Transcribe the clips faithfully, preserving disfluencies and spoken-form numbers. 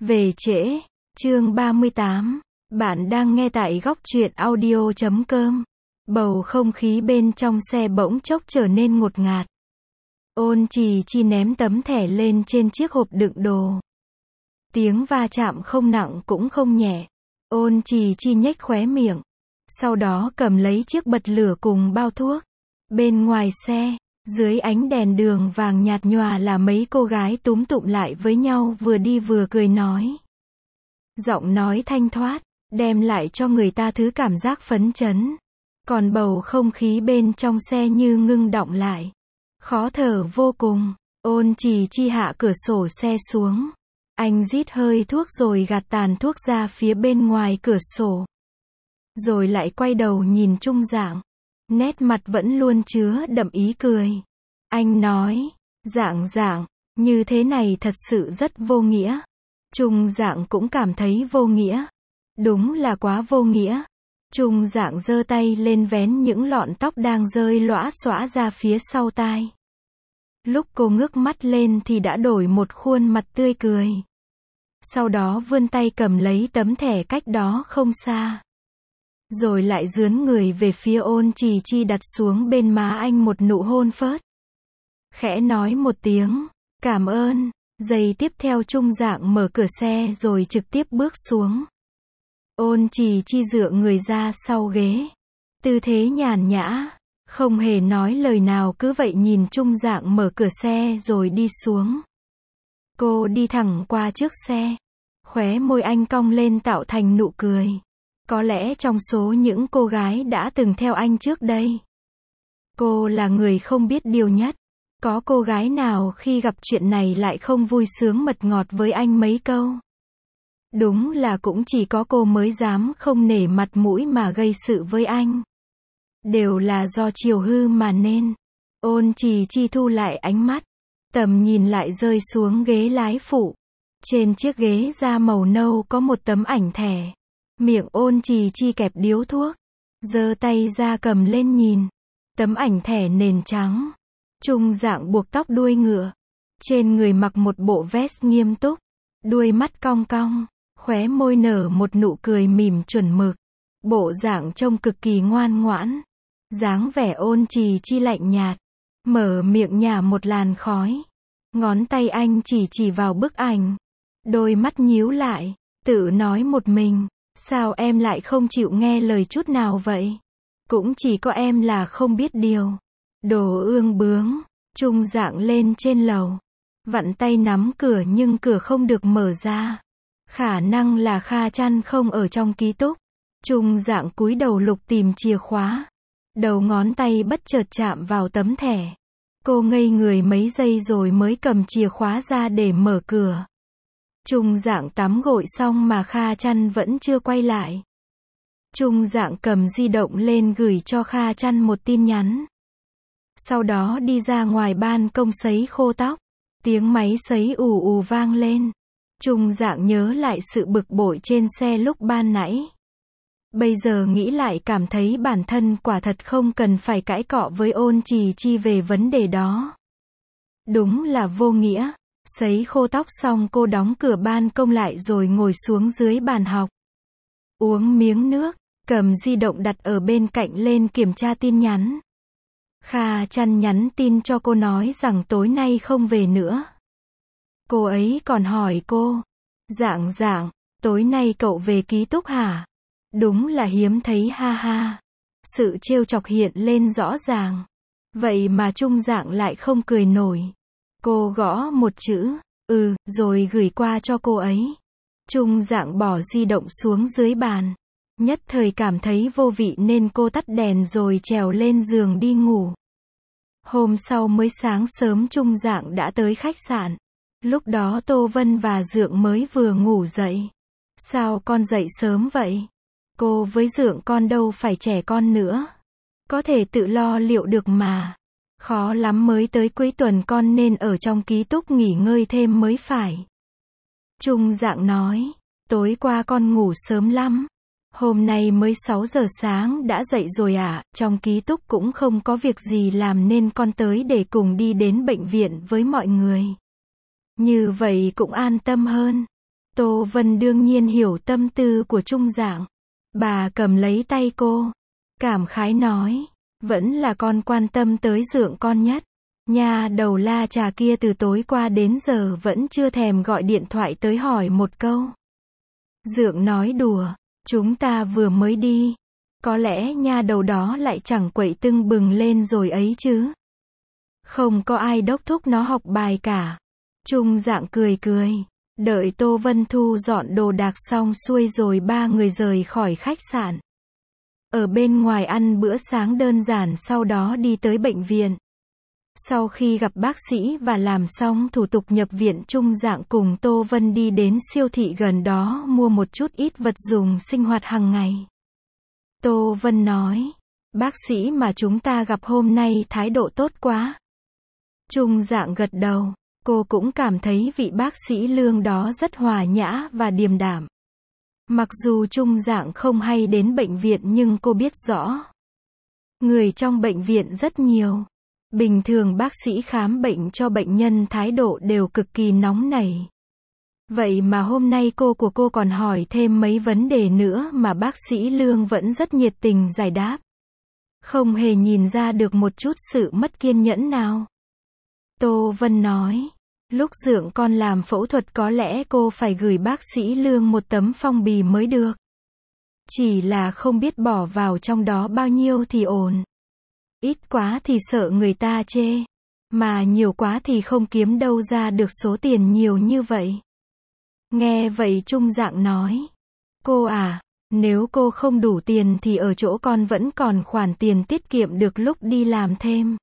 Về trễ, chương ba mươi tám. Bạn đang nghe tại góc truyện audio chấm com. Bầu không khí bên trong xe bỗng chốc trở nên ngột ngạt. Ôn Trì Chi ném tấm thẻ lên trên chiếc hộp đựng đồ. Tiếng va chạm không nặng cũng không nhẹ. Ôn Trì Chi nhếch khóe miệng. Sau đó cầm lấy chiếc bật lửa cùng bao thuốc. Bên ngoài xe, dưới ánh đèn đường vàng nhạt nhòa là mấy cô gái túm tụm lại với nhau vừa đi vừa cười nói. Giọng nói thanh thoát, đem lại cho người ta thứ cảm giác phấn chấn. Còn bầu không khí bên trong xe như ngưng đọng lại. Khó thở vô cùng. Ôn Trì Chi hạ cửa sổ xe xuống. Anh rít hơi thuốc rồi gạt tàn thuốc ra phía bên ngoài cửa sổ. Rồi lại quay đầu nhìn Trung Dạng. Nét mặt vẫn luôn chứa đậm ý cười. Anh nói, Dạng Dạng, như thế này thật sự rất vô nghĩa. Trung Dạng cũng cảm thấy vô nghĩa. Đúng là quá vô nghĩa. Trung Dạng giơ tay lên vén những lọn tóc đang rơi lõa xõa ra phía sau tai. Lúc cô ngước mắt lên thì đã đổi một khuôn mặt tươi cười. Sau đó vươn tay cầm lấy tấm thẻ cách đó không xa. Rồi lại dướn người về phía Ôn Trì Chi đặt xuống bên má anh một nụ hôn phớt. Khẽ nói một tiếng, cảm ơn. Giây tiếp theo Trung Dạng mở cửa xe rồi trực tiếp bước xuống. Ôn Trì Chi dựa người ra sau ghế. Tư thế nhàn nhã, không hề nói lời nào cứ vậy nhìn Trung Dạng mở cửa xe rồi đi xuống. Cô đi thẳng qua trước xe. Khóe môi anh cong lên tạo thành nụ cười. Có lẽ trong số những cô gái đã từng theo anh trước đây, cô là người không biết điều nhất. Có cô gái nào khi gặp chuyện này lại không vui sướng mật ngọt với anh mấy câu. Đúng là cũng chỉ có cô mới dám không nể mặt mũi mà gây sự với anh. Đều là do chiều hư mà nên. Ôn Trì Chi thu lại ánh mắt. Tầm nhìn lại rơi xuống ghế lái phụ. Trên chiếc ghế da màu nâu có một tấm ảnh thẻ. Miệng Ôn Trì Chi kẹp điếu thuốc. Giơ tay ra cầm lên nhìn. Tấm ảnh thẻ nền trắng. Trung Dạng buộc tóc đuôi ngựa. Trên người mặc một bộ vest nghiêm túc. Đuôi mắt cong cong. Khóe môi nở một nụ cười mỉm chuẩn mực. Bộ dạng trông cực kỳ ngoan ngoãn. Dáng vẻ Ôn Trì Chi lạnh nhạt. Mở miệng nhả một làn khói. Ngón tay anh chỉ chỉ vào bức ảnh. Đôi mắt nhíu lại. Tự nói một mình. Sao em lại không chịu nghe lời chút nào vậy? Cũng chỉ có em là không biết điều. Đồ ương bướng. Trung Dạng lên trên lầu. Vặn tay nắm cửa nhưng cửa không được mở ra. Khả năng là Kha Chăn không ở trong ký túc. Trung Dạng cúi đầu lục tìm chìa khóa. Đầu ngón tay bất chợt chạm vào tấm thẻ. Cô ngây người mấy giây rồi mới cầm chìa khóa ra để mở cửa. Trung Dạng tắm gội xong mà Kha Chăn vẫn chưa quay lại. Trung Dạng cầm di động lên gửi cho Kha Chăn một tin nhắn. Sau đó đi ra ngoài ban công sấy khô tóc. Tiếng máy sấy ù ù vang lên. Trung Dạng nhớ lại sự bực bội trên xe lúc ban nãy. Bây giờ nghĩ lại cảm thấy bản thân quả thật không cần phải cãi cọ với Ôn Trì Chi về vấn đề đó. Đúng là vô nghĩa. Sấy khô tóc xong cô đóng cửa ban công lại rồi ngồi xuống dưới bàn học. Uống miếng nước, cầm di động đặt ở bên cạnh lên kiểm tra tin nhắn. Kha Chăn nhắn tin cho cô nói rằng tối nay không về nữa. Cô ấy còn hỏi cô, Dạng Dạng, tối nay cậu về ký túc hả? Đúng là hiếm thấy ha ha. Sự trêu chọc hiện lên rõ ràng. Vậy mà Trung Dạng lại không cười nổi. Cô gõ một chữ, ừ, rồi gửi qua cho cô ấy. Trung Dạng bỏ di động xuống dưới bàn. Nhất thời cảm thấy vô vị nên cô tắt đèn rồi trèo lên giường đi ngủ. Hôm sau mới sáng sớm Trung Dạng đã tới khách sạn. Lúc đó Tô Vân và Dượng mới vừa ngủ dậy. Sao con dậy sớm vậy? Cô với Dượng con đâu phải trẻ con nữa. Có thể tự lo liệu được mà. Khó lắm mới tới cuối tuần con nên ở trong ký túc nghỉ ngơi thêm mới phải. Trung Dạng nói, tối qua con ngủ sớm lắm. Hôm nay mới sáu giờ sáng đã dậy rồi à, trong ký túc cũng không có việc gì làm nên con tới để cùng đi đến bệnh viện với mọi người. Như vậy cũng an tâm hơn. Tô Vân đương nhiên hiểu tâm tư của Trung Dạng. Bà cầm lấy tay cô, cảm khái nói, vẫn là con quan tâm tới Dượng con nhất. Nha đầu La Trà kia từ tối qua đến giờ vẫn chưa thèm gọi điện thoại tới hỏi một câu. Dượng nói đùa, chúng ta vừa mới đi. Có lẽ nha đầu đó lại chẳng quậy tưng bừng lên rồi ấy chứ. Không có ai đốc thúc nó học bài cả. Trung Dạng cười cười. Đợi Tô Vân thu dọn đồ đạc xong xuôi rồi ba người rời khỏi khách sạn. Ở bên ngoài ăn bữa sáng đơn giản sau đó đi tới bệnh viện. Sau khi gặp bác sĩ và làm xong thủ tục nhập viện, Trung Dạng cùng Tô Vân đi đến siêu thị gần đó mua một chút ít vật dùng sinh hoạt hàng ngày. Tô Vân nói, bác sĩ mà chúng ta gặp hôm nay thái độ tốt quá. Trung Dạng gật đầu, cô cũng cảm thấy vị bác sĩ Lương đó rất hòa nhã và điềm đạm. Mặc dù Trung Dạng không hay đến bệnh viện nhưng cô biết rõ. Người trong bệnh viện rất nhiều. Bình thường bác sĩ khám bệnh cho bệnh nhân thái độ đều cực kỳ nóng nảy. Vậy mà hôm nay cô của cô còn hỏi thêm mấy vấn đề nữa mà bác sĩ Lương vẫn rất nhiệt tình giải đáp. Không hề nhìn ra được một chút sự mất kiên nhẫn nào. Tô Vân nói, lúc Dượng con làm phẫu thuật có lẽ cô phải gửi bác sĩ Lương một tấm phong bì mới được. Chỉ là không biết bỏ vào trong đó bao nhiêu thì ổn. Ít quá thì sợ người ta chê. Mà nhiều quá thì không kiếm đâu ra được số tiền nhiều như vậy. Nghe vậy Trung Dạng nói, cô à, nếu cô không đủ tiền thì ở chỗ con vẫn còn khoản tiền tiết kiệm được lúc đi làm thêm.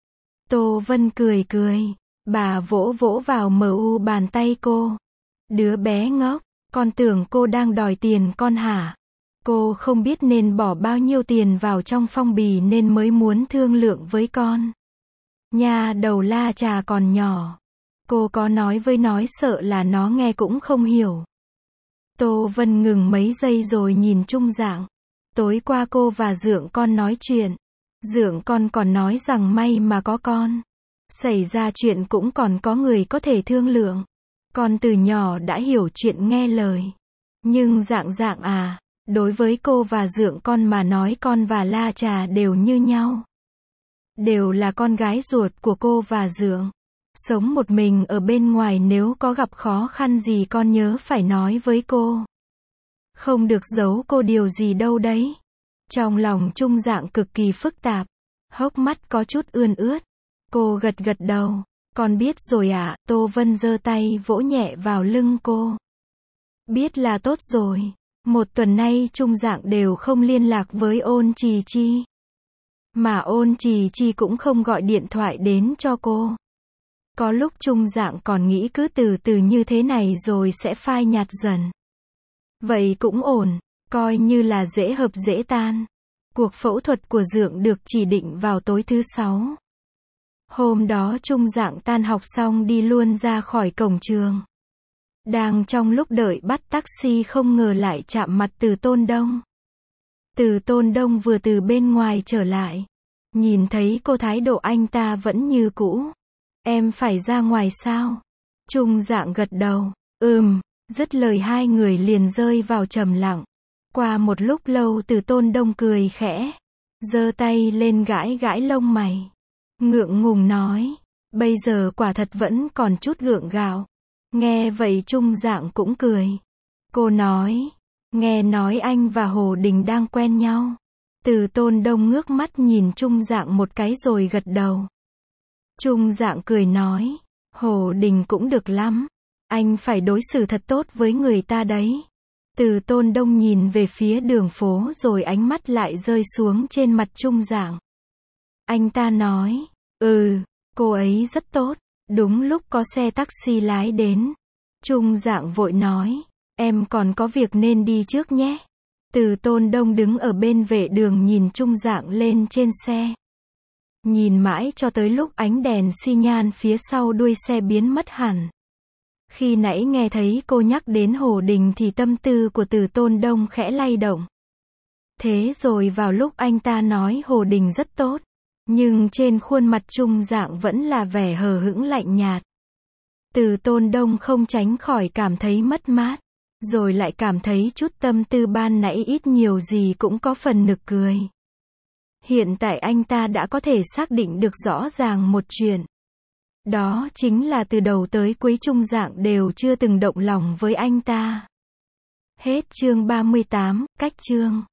Tô Vân cười cười, bà vỗ vỗ vào mờ u bàn tay cô. Đứa bé ngốc, con tưởng cô đang đòi tiền con hả? Cô không biết nên bỏ bao nhiêu tiền vào trong phong bì nên mới muốn thương lượng với con. Nha đầu La Trà còn nhỏ. Cô có nói với nói sợ là nó nghe cũng không hiểu. Tô Vân ngừng mấy giây rồi nhìn Trung Dạng. Tối qua cô và Dượng con nói chuyện. Dượng con còn nói rằng may mà có con. Xảy ra chuyện cũng còn có người có thể thương lượng. Con từ nhỏ đã hiểu chuyện nghe lời. Nhưng Dạng Dạng à, đối với cô và Dượng con mà nói con và La Trà đều như nhau. Đều là con gái ruột của cô và Dượng. Sống một mình ở bên ngoài nếu có gặp khó khăn gì con nhớ phải nói với cô. Không được giấu cô điều gì đâu đấy. Trong lòng Trung Dạng cực kỳ phức tạp. Hốc mắt có chút ươn ướt. Cô gật gật đầu. Con biết rồi ạ. À, Tô Vân giơ tay vỗ nhẹ vào lưng cô. Biết là tốt rồi. Một tuần nay Trung Dạng đều không liên lạc với Ôn Trì Chi. Mà Ôn Trì Chi cũng không gọi điện thoại đến cho cô. Có lúc Trung Dạng còn nghĩ cứ từ từ như thế này rồi sẽ phai nhạt dần. Vậy cũng ổn, coi như là dễ hợp dễ tan. Cuộc phẫu thuật của Dượng được chỉ định vào tối thứ sáu. Hôm đó Trung Dạng tan học xong đi luôn ra khỏi cổng trường. Đang trong lúc đợi bắt taxi không ngờ lại chạm mặt Từ Tôn Đông. Từ Tôn Đông vừa từ bên ngoài trở lại. Nhìn thấy cô thái độ anh ta vẫn như cũ. Em phải ra ngoài sao? Trung Dạng gật đầu. Ừm, dứt lời hai người liền rơi vào trầm lặng. Qua một lúc lâu Từ Tôn Đông cười khẽ. Giơ tay lên gãi gãi lông mày. Ngượng ngùng nói. Bây giờ quả thật vẫn còn chút gượng gạo. Nghe vậy Trung Dạng cũng cười. Cô nói. Nghe nói anh và Hồ Đình đang quen nhau. Từ Tôn Đông ngước mắt nhìn Trung Dạng một cái rồi gật đầu. Trung Dạng cười nói. Hồ Đình cũng được lắm. Anh phải đối xử thật tốt với người ta đấy. Từ Tôn Đông nhìn về phía đường phố rồi ánh mắt lại rơi xuống trên mặt Trung Dạng. Anh ta nói. Ừ, cô ấy rất tốt. Đúng lúc có xe taxi lái đến. Trung Dạng vội nói. Em còn có việc nên đi trước nhé. Từ Tôn Đông đứng ở bên vệ đường nhìn Trung Dạng lên trên xe. Nhìn mãi cho tới lúc ánh đèn xi nhan phía sau đuôi xe biến mất hẳn. Khi nãy nghe thấy cô nhắc đến Hồ Đình thì tâm tư của Từ Tôn Đông khẽ lay động. Thế rồi vào lúc anh ta nói Hồ Đình rất tốt. Nhưng trên khuôn mặt Trung Dạng vẫn là vẻ hờ hững lạnh nhạt. Từ Tôn Đông không tránh khỏi cảm thấy mất mát. rồi lại cảm thấy chút tâm tư ban nãy ít nhiều gì cũng có phần nực cười. Hiện tại anh ta đã có thể xác định được rõ ràng một chuyện. Đó chính là từ đầu tới cuối Trung Dạng đều chưa từng động lòng với anh ta. Hết chương ba mươi tám, cách chương.